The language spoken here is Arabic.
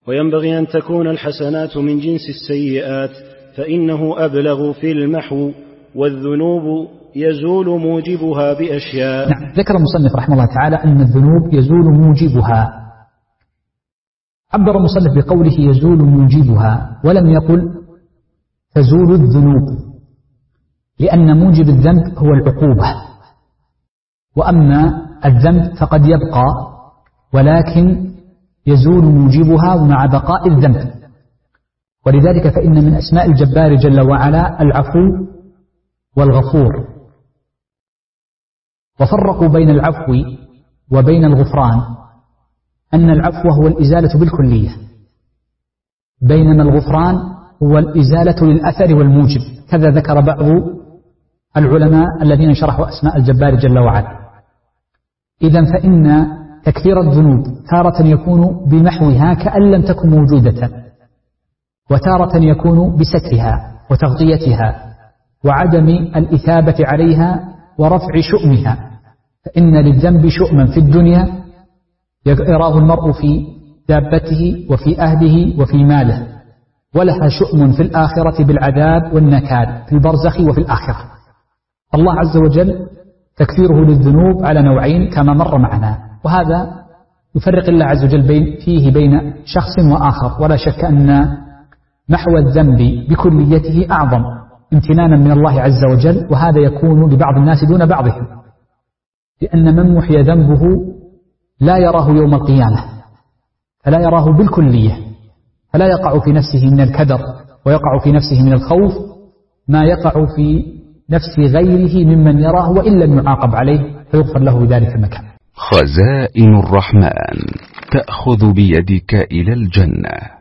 وينبغي أن تكون الحسنات من جنس السيئات، فإنه أبلغ في المحو، والذنوب يزول موجبها بأشياء. نعم، ذكر المصنف رحمه الله تعالى أن الذنوب يزول موجبها. عبر المصنف بقوله يزول موجبها، ولم يقل تزول الذنوب، لأن موجب الذنب هو العقوبة، وأما الذنب فقد يبقى، ولكن يزول موجبها مع بقاء الذنب. ولذلك فإن من أسماء الجبار جل وعلا العفو والغفور، وفرقوا بين العفو وبين الغفران، أن العفو هو الإزالة بالكلية، بينما الغفران هو الإزالة للأثر والموجب. كذا ذكر بعض العلماء الذين شرحوا أسماء الجبار جل وعلا. إذن فإن تكفير الذنوب تارة يكون بمحوها كأن لم تكن موجودة، وتارة يكون بسترها وتغطيتها وعدم الإثابة عليها ورفع شؤمها. فإن للذنب شؤما في الدنيا يراه المرء في دابته وفي أهله وفي ماله، ولها شؤم في الآخرة بالعذاب والنكال في البرزخ وفي الآخرة. الله عز وجل تكفيره للذنوب على نوعين كما مر معنا، وهذا يفرق الله عز وجل فيه بين شخص وآخر. ولا شك أن محو الذنب بكليته أعظم امتنانا من الله عز وجل، وهذا يكون لبعض الناس دون بعضهم، لأن من محي ذنبه لا يراه يوم القيامة، فلا يراه بالكلية، فلا يقع في نفسه من الكدر ويقع في نفسه من الخوف ما يقع في نفس غيره ممن يراه وإن لم يعاقب عليه فيغفر له بذلك المكان. خزائن الرحمن تأخذ بيدك إلى الجنة.